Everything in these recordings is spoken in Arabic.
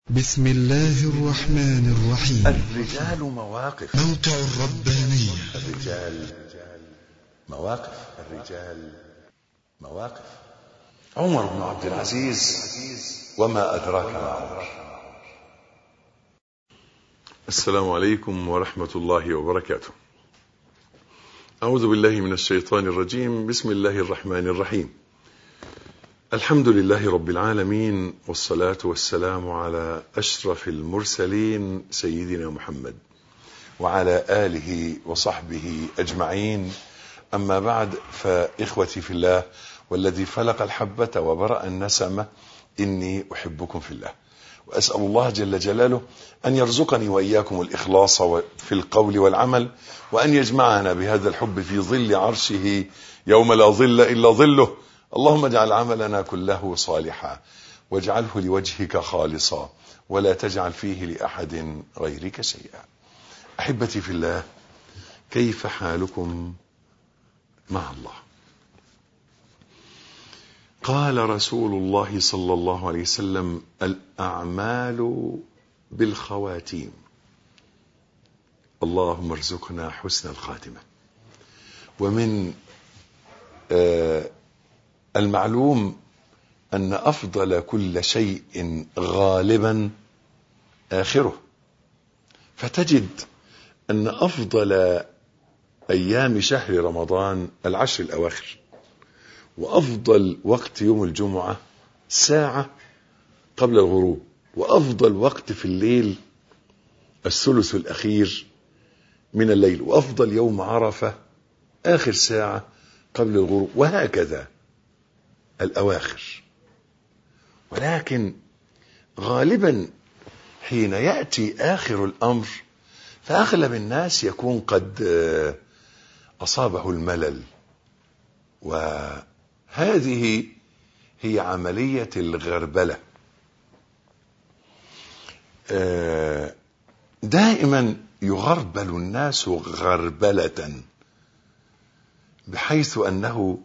بسم الله الرحمن الرحيم. الرجال مواقف. موقع الربانية. الرجال مواقف. الرجال مواقف. عمر بن عبد العزيز وما أدراك ما عمر. السلام عليكم ورحمة الله وبركاته. أعوذ بالله من الشيطان الرجيم. بسم الله الرحمن الرحيم. الحمد لله رب العالمين، والصلاة والسلام على أشرف المرسلين سيدنا محمد وعلى آله وصحبه أجمعين. أما بعد، فإخوتي في الله والذي فلق الحبة وبرأ النسمة، إني أحبكم في الله، وأسأل الله جل جلاله أن يرزقني وإياكم الإخلاص في القول والعمل، وأن يجمعنا بهذا الحب في ظل عرشه يوم لا ظل إلا ظله. اللهم اجعل عملنا كله صالحا، واجعله لوجهك خالصا، ولا تجعل فيه لأحد غيرك شيئا. أحبتي في الله، كيف حالكم مع الله؟ قال رسول الله صلى الله عليه وسلم: الأعمال بالخواتيم. اللهم ارزقنا حسن الخاتمة. ومن المعلوم أن أفضل كل شيء غالبا آخره، فتجد أن أفضل أيام شهر رمضان 10 الأواخر، وأفضل وقت يوم الجمعة ساعة قبل الغروب، وأفضل وقت في الليل 1/3 الأخير من الليل، وأفضل يوم عرفة آخر ساعة قبل الغروب، وهكذا الأواخر. ولكن غالبا حين يأتي آخر الأمر، فأغلب الناس يكون قد أصابه الملل، وهذه هي عملية الغربلة. دائما يغربل الناس غربلة، بحيث أنه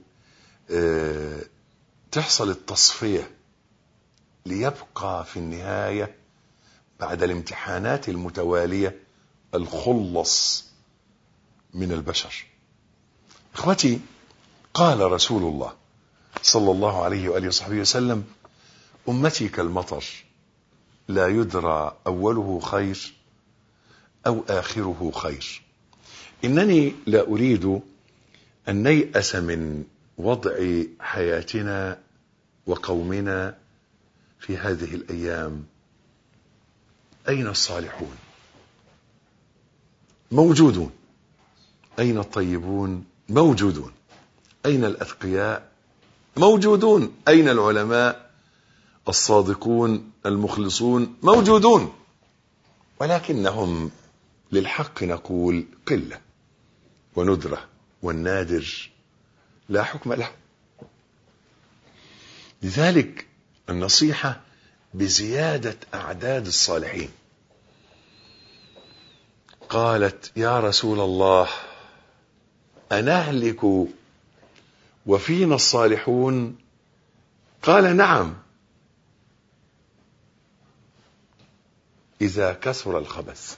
تحصل التصفية ليبقى في النهاية بعد الامتحانات المتوالية الخلص من البشر. اخوتي، قال رسول الله صلى الله عليه وآله وصحبه وسلم: أمتي كالمطر، لا يدرى أوله خير أو آخره خير. إنني لا أريد أن نيأس من وضع حياتنا وقومنا في هذه الأيام. أين الصالحون؟ موجودون. أين الطيبون؟ موجودون. أين الأتقياء؟ موجودون. أين العلماء الصادقون المخلصون؟ موجودون. ولكنهم للحق نقول قلة وندرة، والنادر لا حكم له. لذلك النصيحة بزيادة أعداد الصالحين. قالت: يا رسول الله، أنهلك وفينا الصالحون؟ قال: نعم، إذا كثر الخبث.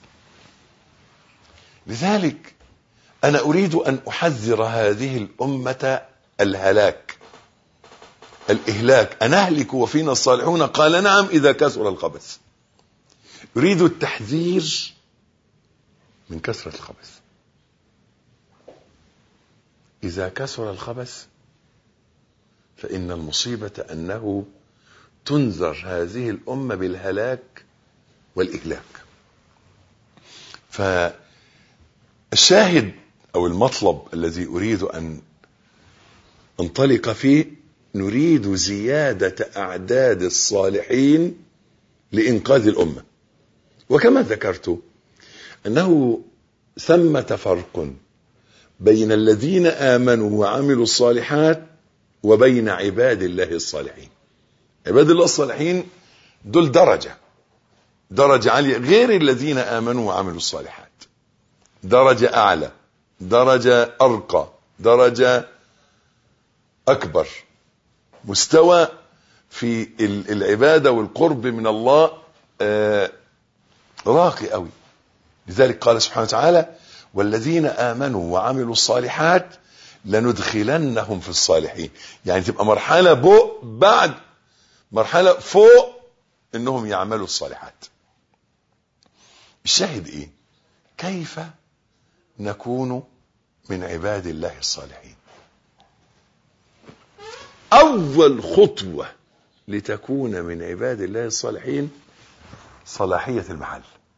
لذلك أنا أريد أن أحذر هذه الأمة الهلاك، الإهلاك. أنهلك وفينا الصالحون؟ قال: نعم، إذا كثر الخبث. يريد التحذير من كثرة الخبث. إذا كثر الخبث فإن المصيبة أنه تنذر هذه الأمة بالهلاك والإهلاك. فالشاهد أو المطلب الذي أريد أن انطلق فيه، نريد زيادة أعداد الصالحين لإنقاذ الأمة. وكما ذكرت أنه ثمة فرق بين الذين آمنوا وعملوا الصالحات وبين عباد الله الصالحين. عباد الله الصالحين دول درجة عالية، غير الذين آمنوا وعملوا الصالحات درجة أعلى، درجة أرقى، درجة أكبر، مستوى في العبادة والقرب من الله راقي قوي. لذلك قال سبحانه وتعالى: والذين آمنوا وعملوا الصالحات لندخلنهم في الصالحين. يعني تبقى مرحلة فوق بعد مرحلة فوق انهم يعملوا الصالحات. الشاهد ايه؟ كيف نكون من عباد الله الصالحين؟ اول خطوة لتكون من عباد الله الصالحين صلاحية المحل.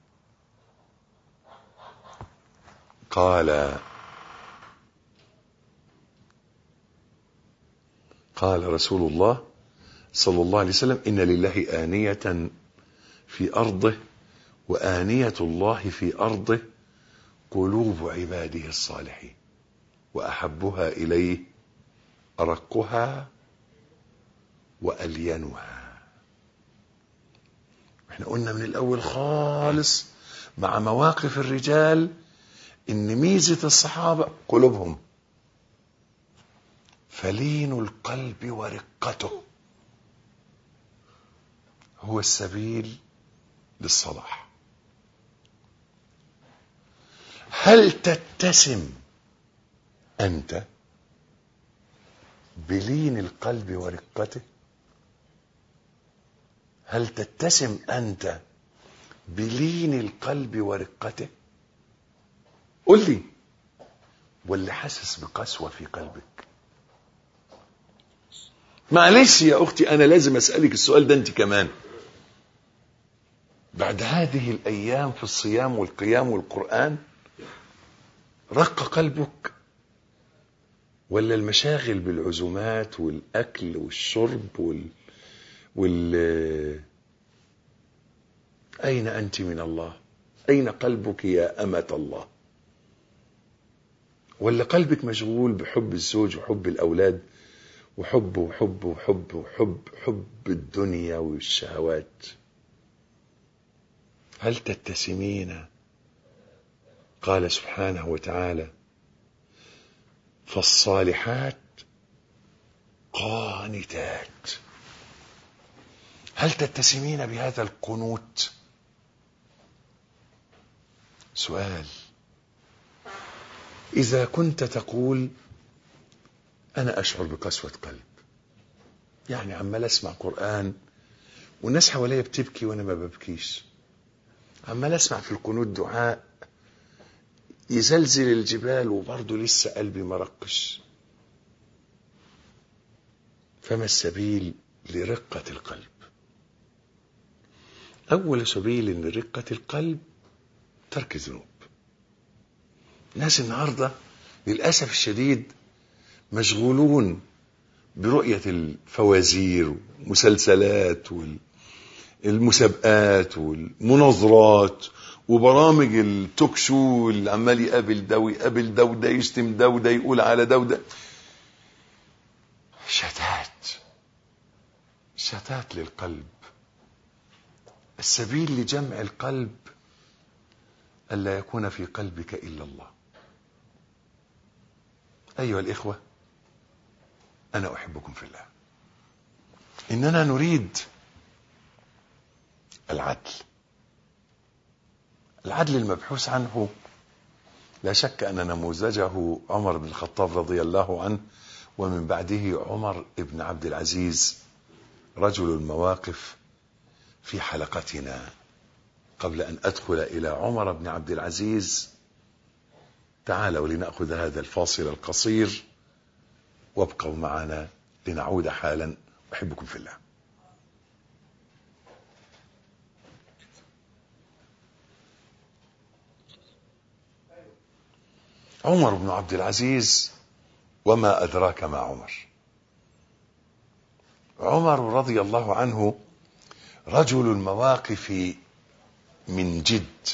قال رسول الله صلى الله عليه وسلم: إن لله آنية في أرضه وآنية الله في أرضه قلوب عباده الصالحين وأحبها إليه أرقها وألينها. احنا قلنا من الأول خالص مع مواقف الرجال إن ميزة الصحابة قلوبهم، فلين القلب ورقته هو السبيل للصلاح. هل تتسم أنت بلين القلب ورقته؟ هل تتسم أنت بلين القلب ورقته؟ قل لي، واللي حاسس بقسوة في قلبك؟ معلش يا أختي، أنا لازم أسألك السؤال ده أنت كمان. بعد هذه الأيام في الصيام والقيام والقرآن رق قلبك؟ ولا المشاغل بالعزومات والأكل والشرب أين أنت من الله؟ أين قلبك يا أمة الله؟ ولا قلبك مشغول بحب الزوج وحب الأولاد وحب الدنيا والشهوات؟ هل تتسمين؟ قال سبحانه وتعالى: فالصالحات قانتات. هل تتسمين بهذا القنوت؟ سؤال: إذا كنت تقول أنا أشعر بقسوة قلب، يعني عمال أسمع قرآن والناس حواليا بتبكي وأنا ما ببكيش، عمال أسمع في القنوت دعاء يزلزل الجبال وبرضه لسه قلبي مرقش، فما السبيل لرقة القلب؟ أول سبيل لرقة القلب ترك الذنوب. الناس النهاردة للأسف الشديد مشغولون برؤية الفوازير والمسلسلات والمسابقات والمناظرات وبرامج التوك شو اللي عمال يقابل ده ويقابل ده وده يشتم ده وده يقول على ده وده. شتات للقلب. السبيل لجمع القلب ألا يكون في قلبك إلا الله. أيها الإخوة، أنا أحبكم في الله. إننا نريد العدل المبحوث عنه لا شك أن نموذجه عمر بن الخطاب رضي الله عنه، ومن بعده عمر بن عبد العزيز رجل المواقف. في حلقتنا قبل أن أدخل إلى عمر بن عبد العزيز تعالوا لنأخذ هذا الفاصل القصير وابقوا معنا لنعود حالا. أحبكم في الله. عمر بن عبد العزيز وما أدراك ما عمر. عمر رضي الله عنه رجل المواقف من جد.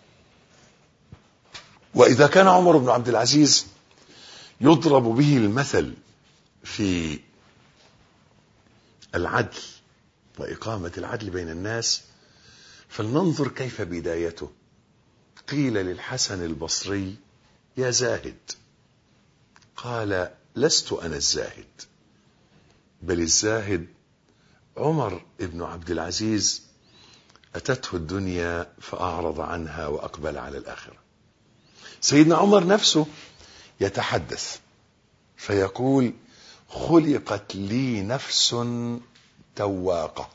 وإذا كان عمر بن عبد العزيز يضرب به المثل في العدل وإقامة العدل بين الناس، فلننظر كيف بدايته. قيل للحسن البصري: يا زاهد. قال: لست أنا الزاهد، بل الزاهد عمر بن عبد العزيز أتته الدنيا فأعرض عنها وأقبل على الآخرة. سيدنا عمر نفسه يتحدث فيقول: خلقت لي نفس تواقة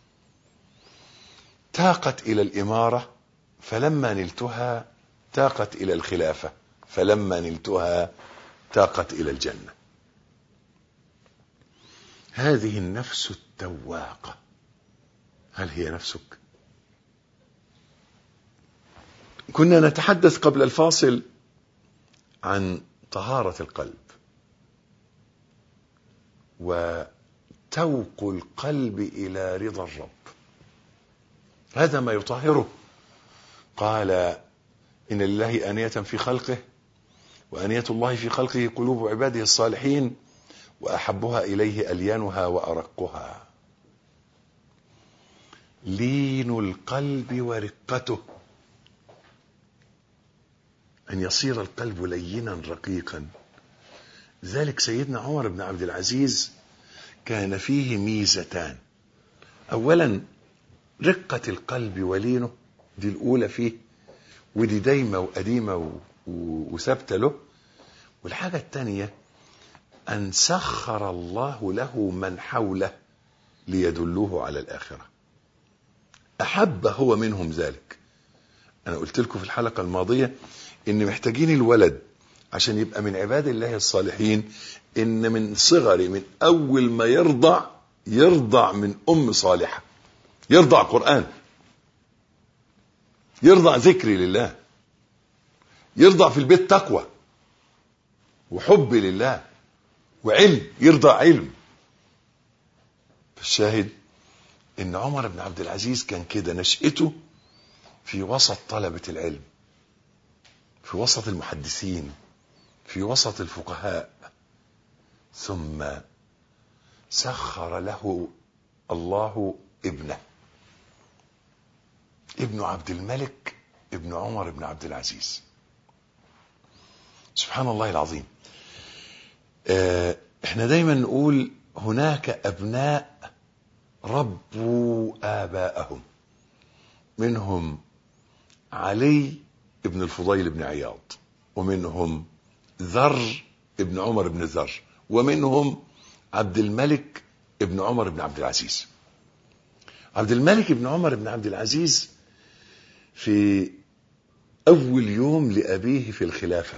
تاقت إلى الإمارة فلما نلتها تاقت إلى الخلافة فلما نلتها تاقت إلى الجنة. هذه النفس التواقة هل هي نفسك؟ كنا نتحدث قبل الفاصل عن طهارة القلب وتوق القلب إلى رضا الرب، هذا ما يطهره. قال: إن لله آنية في خلقه وآنية الله في خلقه قلوب عباده الصالحين وأحبها إليه أليانها وأرقها. لين القلب ورقته، أن يصير القلب لينا رقيقا. ذلك سيدنا عمر بن عبد العزيز كان فيه ميزتان: أولا رقة القلب ولينه، دي الأولى فيه، ودي دايمة وقديمة وثابتة له. والحاجة الثانية أن سخر الله له من حوله ليدلوه على الآخرة، أحب هو منهم ذلك. أنا قلت لكم في الحلقة الماضية إن محتاجين الولد عشان يبقى من عباد الله الصالحين، إن من صغري من أول ما يرضع من أم صالحة، يرضع قرآن، يرضع ذكر لله، يرضع في البيت تقوى وحب لله وعلم، يرضع علم. فالشاهد إن عمر بن عبد العزيز كان كده، نشأته في وسط طلبة العلم، في وسط المحدثين، في وسط الفقهاء، ثم سخر له الله ابن عبد الملك ابن عمر بن عبد العزيز. سبحان الله العظيم. احنا دايما نقول هناك أبناء ربوا آباءهم، منهم علي ابن الفضيل بن عياض، ومنهم ذر ابن عمر بن ذر، ومنهم عبد الملك ابن عمر بن عبد العزيز. عبد الملك ابن عمر بن عبد العزيز في أول يوم لأبيه في الخلافة،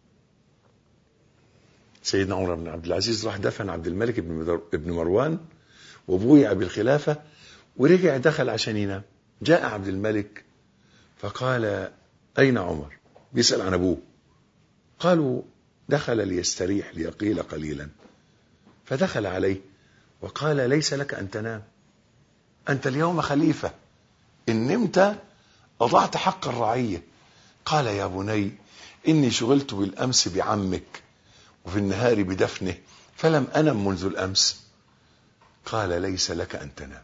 سيدنا عمر بن عبد العزيز راح دفن عبد الملك ابن مروان وبويع بالخلافة، ورجع دخل عشان ينام. جاء عبد الملك فقال: أين عمر؟ بيسأل عن أبوه. قالوا: دخل ليستريح ليقيل قليلا. فدخل عليه وقال: ليس لك أن تنام، أنت اليوم خليفة، إن نمت أضعت حق الرعية. قال: يا بني إني شغلت بالأمس بعمك وفي النهار بدفنه فلم أنم منذ الأمس. قال: ليس لك أن تنام.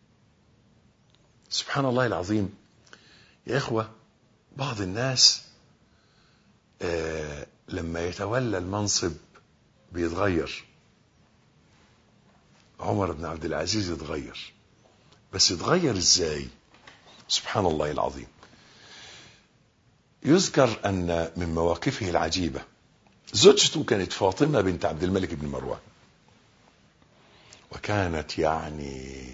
سبحان الله العظيم. يا إخوة، بعض الناس لما يتولى المنصب بيتغير. عمر بن عبد العزيز يتغير، بس يتغير ازاي؟ سبحان الله العظيم. يذكر أن من مواقفه العجيبة، زوجته كانت فاطمة بنت عبد الملك بن مروان، وكانت يعني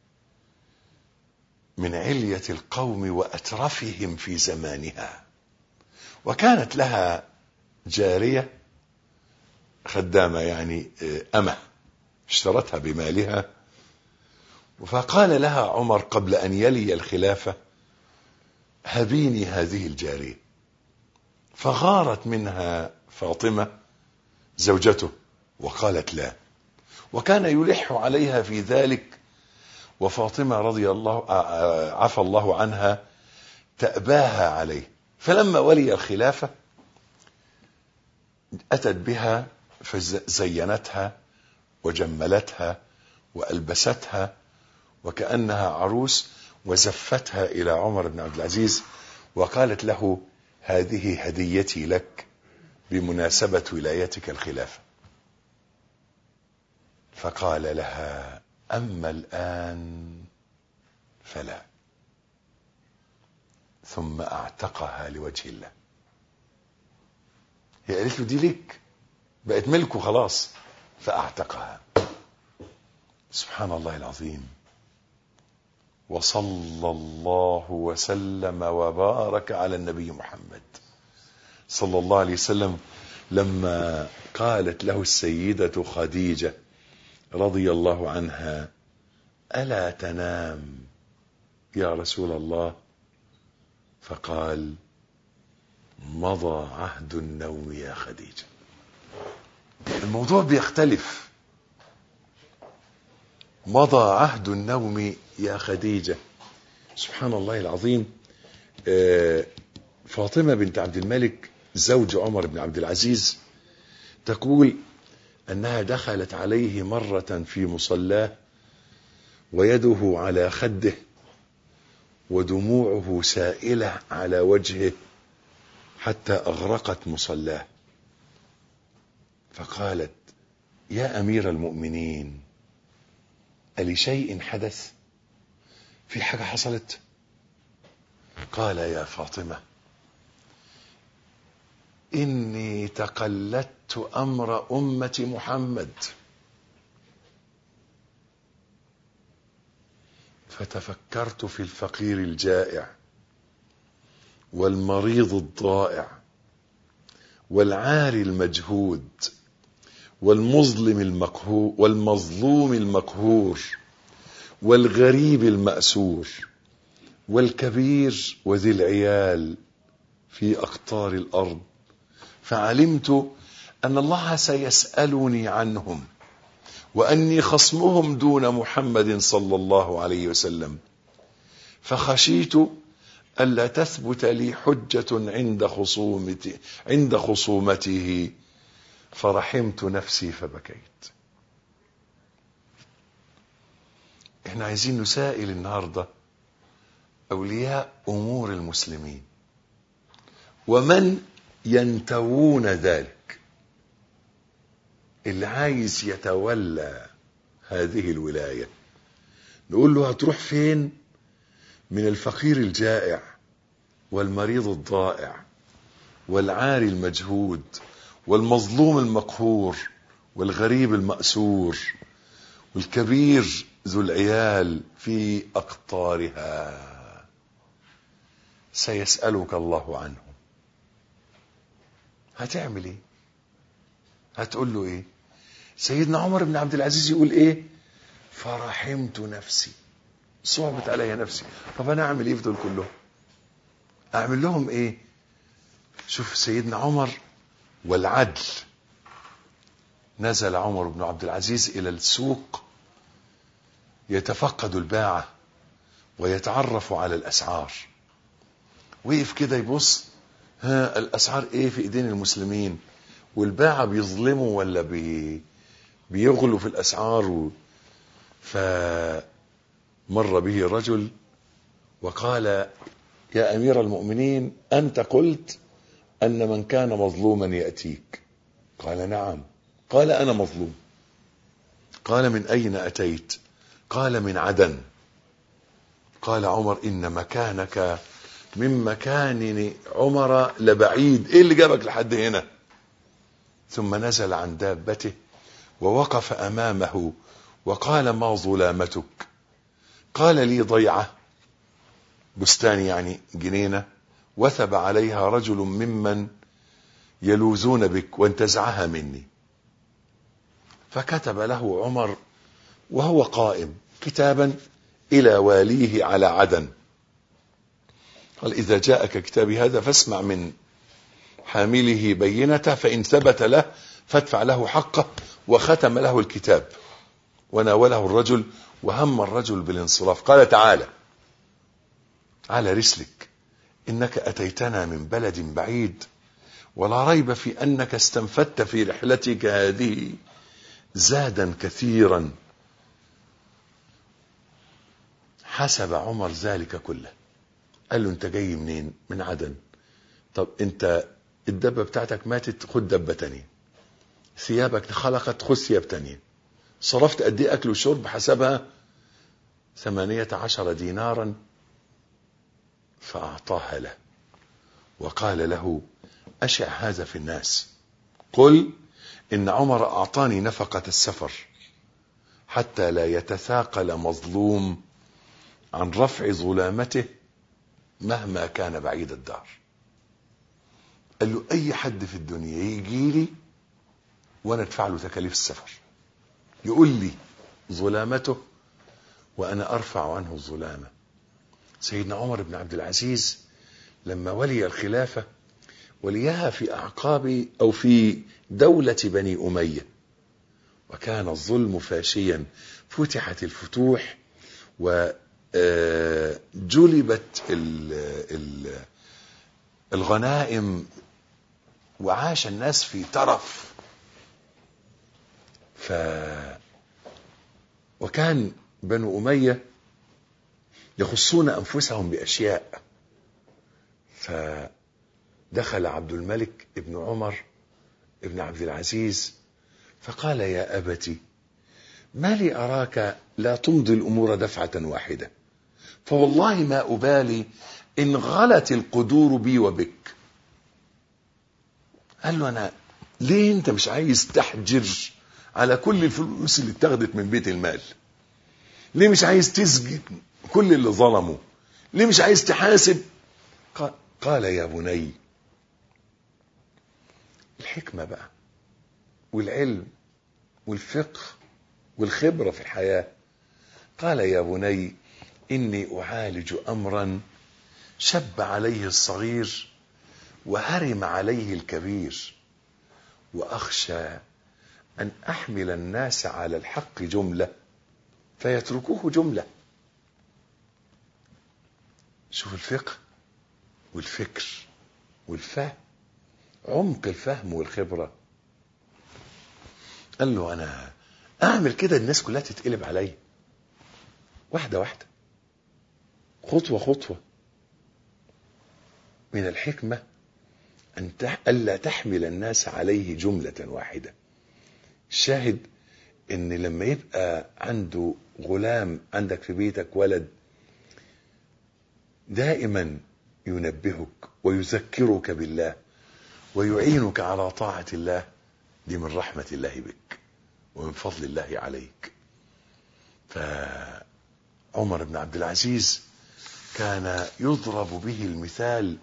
من علية القوم وأترفهم في زمانها، وكانت لها جارية خدامة، يعني أمة، اشترتها بمالها. فقال لها عمر قبل أن يلي الخلافة: هبيني هذه الجارية. فغارت منها فاطمة زوجته وقالت لا، وكان يلح عليها في ذلك، وفاطمة رضي الله عفى الله عنها تأباها عليه. فلما ولي الخلافة أتت بها فزينتها وجملتها وألبستها وكأنها عروس، وزفتها إلى عمر بن عبد العزيز وقالت له: هذه هديتي لك بمناسبة ولايتك الخلافة. فقال لها: أما الآن فلا. ثم اعتقها لوجه الله. هي قالت له دي ليك، بقت ملكه خلاص، فاعتقها. سبحان الله العظيم. وصلى الله وسلم وبارك على النبي محمد صلى الله عليه وسلم لما قالت له السيدة خديجة رضي الله عنها: ألا تنام يا رسول الله؟ فقال: مضى عهد النوم يا خديجة. الموضوع بيختلف. مضى عهد النوم يا خديجة. سبحان الله العظيم. فاطمة بنت عبد الملك زوج عمر بن عبد العزيز تقول أنها دخلت عليه مرة في مصلاه ويده على خده ودموعه سائلة على وجهه حتى أغرقت مصلاه، فقالت: يا أمير المؤمنين، ألشيء حدث؟ في حاجة حصلت؟ قال: يا فاطمة، إني تقلدت أمر أمة محمد فتفكرت في الفقير الجائع والمريض الضائع والعاري المجهود والمظلوم المقهور والغريب المأسور والكبير وذي العيال في أقطار الأرض، فعلمت أن الله سيسألني عنهم وأني خصمهم دون محمد صلى الله عليه وسلم، فخشيت ألا تثبت لي حجة عند خصومته فرحمت نفسي فبكيت. احنا عايزين نسائل النهاردة أولياء أمور المسلمين ومن ينتوون ذلك، اللي عايز يتولى هذه الولاية نقول له: هتروح فين من الفقير الجائع والمريض الضائع والعاري المجهود والمظلوم المقهور والغريب المأسور والكبير ذو العيال في أقطارها؟ سيسألك الله عنه. هتعمل ايه؟ هتقول له ايه؟ سيدنا عمر بن عبد العزيز يقول ايه؟ فرحمت نفسي، صعبت علي نفسي. طب انا اعمل ايه في دول كلهم؟ اعمل لهم ايه؟ شوف سيدنا عمر والعدل. نزل عمر بن عبد العزيز الى السوق يتفقد الباعة ويتعرف على الاسعار. وقف كده يبص، ها الاسعار ايه في ايدين المسلمين، والباعة بيظلموا ولا بيغلوا في الاسعار. فمر به رجل وقال: يا امير المؤمنين، انت قلت ان من كان مظلوما يأتيك. قال: نعم. قال: انا مظلوم. قال: من اين اتيت؟ قال: من عدن. قال عمر: ان مكانك من مكان عمر لبعيد، ايه اللي جابك لحد هنا؟ ثم نزل عن دابته ووقف امامه وقال: ما ظلامتك؟ قال: لي ضيعة، بستان يعني جنينة، وثب عليها رجل ممن يلوذون بك وانتزعها مني. فكتب له عمر وهو قائم كتابا إلى واليه على عدن. قال: إذا جاءك كتابي هذا فاسمع من حامله بينته، فإن ثبت له فادفع له حقه. وختم له الكتاب وناوله الرجل، وهم الرجل بالانصراف. قال: تعالى على رسلك، إنك أتيتنا من بلد بعيد، ولا ريب في أنك استنفدت في رحلتك هذه زادا كثيرا. حسب عمر ذلك كله. قال له: انت جاي منين؟ من عدن. طب انت الدبة بتاعتك ماتت، خد دبة تانية. ثيابك خلقت، خد ثياب تانية. صرفت قد ايه اكل وشرب؟ حسبها 18 دينارا فأعطاها له وقال له أشع هذا في الناس، قل إن عمر أعطاني نفقة السفر حتى لا يتثاقل مظلوم عن رفع ظلامته مهما كان بعيد الدار. قال له أي حد في الدنيا يجي لي وأنا أدفع له تكاليف السفر، يقول لي ظلامته وأنا أرفع عنه الظلامة. سيدنا عمر بن عبد العزيز لما ولي الخلافة وليها في أعقاب أو في دولة بني أمية، وكان الظلم فاشيا، فتحت الفتوح وجلبت الغنائم وعاش الناس في ترف. وكان بنو أمية يخصون أنفسهم بأشياء، فدخل عبد الملك ابن عمر ابن عبد العزيز فقال يا أبتي ما لي أراك لا تمضي الأمور دفعة واحدة، فوالله ما أبالي إن غلت القدور بي وبك. قال له أنا ليه أنت مش عايز تحجر على كل الفلوس اللي اتخذت من بيت المال؟ ليه مش عايز تسجن كل اللي ظلموا؟ ليه مش عايز تحاسب؟ قال يا بني الحكمة بقى والعلم والفقه والخبرة في الحياة. قال يا بني إني أعالج أمرا شب عليه الصغير وهرم عليه الكبير، وأخشى أن أحمل الناس على الحق جملة فيتركوه جملة. شوف الفقه والفكر والفهم، عمق الفهم والخبرة. قال له أنا أعمل كده الناس كلها تتقلب علي، واحدة واحدة، خطوة خطوة. من الحكمة ألا تحمل الناس عليه جملة واحدة. الشاهد إن لما يبقى عنده غلام عندك في بيتك ولد دائما ينبهك ويذكرك بالله ويعينك على طاعة الله، دي من رحمة الله بك ومن فضل الله عليك. فعمر بن عبد العزيز كان يضرب به المثال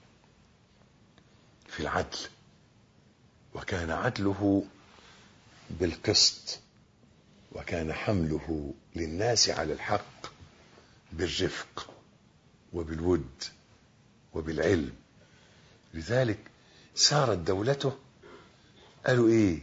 في العدل، وكان عدله بالقسط، وكان حمله للناس على الحق بالرفق وبالود وبالعلم. لذلك سارت دولته، قالوا ايه؟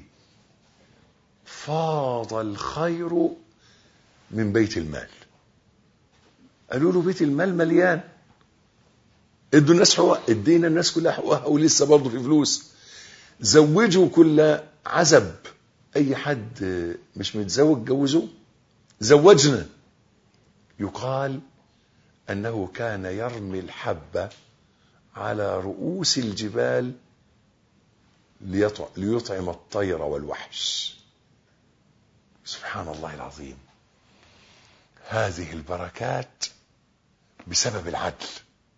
فاض الخير من بيت المال. قالوا له بيت المال مليان، ادوا الناس حقوق، ادينا الناس كلها حقوقها ولسه برضه في فلوس. زوجوا كل عزب، اي حد مش متزوج جوزوه، زوجنا. يقال انه كان يرمي الحبة على رؤوس الجبال ليطعم الطير والوحش. سبحان الله العظيم. هذه البركات بسبب العدل،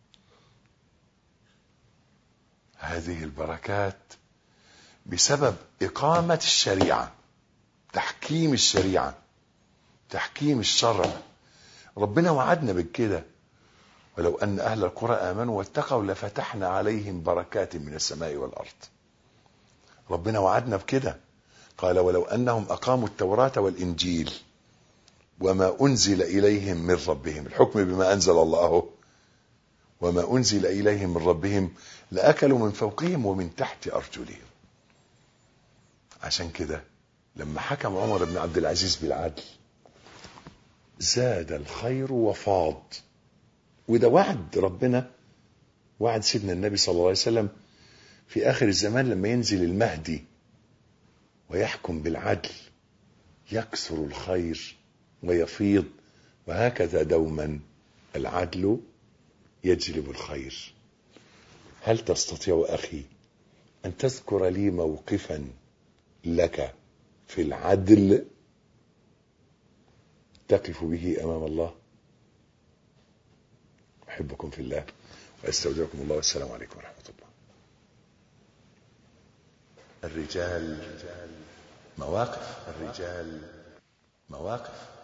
هذه البركات بسبب إقامة الشريعة، تحكيم الشريعة، تحكيم الشرع. ربنا وعدنا بكده، ولو أن أهل القرى آمنوا واتقوا لفتحنا عليهم بركات من السماء والأرض. ربنا وعدنا بكده، قال ولو أنهم أقاموا التوراة والإنجيل وما أنزل إليهم من ربهم، الحكم بما أنزل الله، وما أنزل إليهم من ربهم لأكلوا من فوقهم ومن تحت أرجلهم. عشان كده لما حكم عمر بن عبد العزيز بالعدل زاد الخير وفاض. وده وعد ربنا، وعد سيدنا النبي صلى الله عليه وسلم في آخر الزمان لما ينزل المهدي ويحكم بالعدل يكثر الخير ويفيض، وهكذا دوما العدل يجلب الخير. هل تستطيع أخي أن تذكر لي موقفا لك في العدل تقف به أمام الله؟ أحبكم في الله وأستودعكم الله، والسلام عليكم ورحمة الله. الرجال مواقف.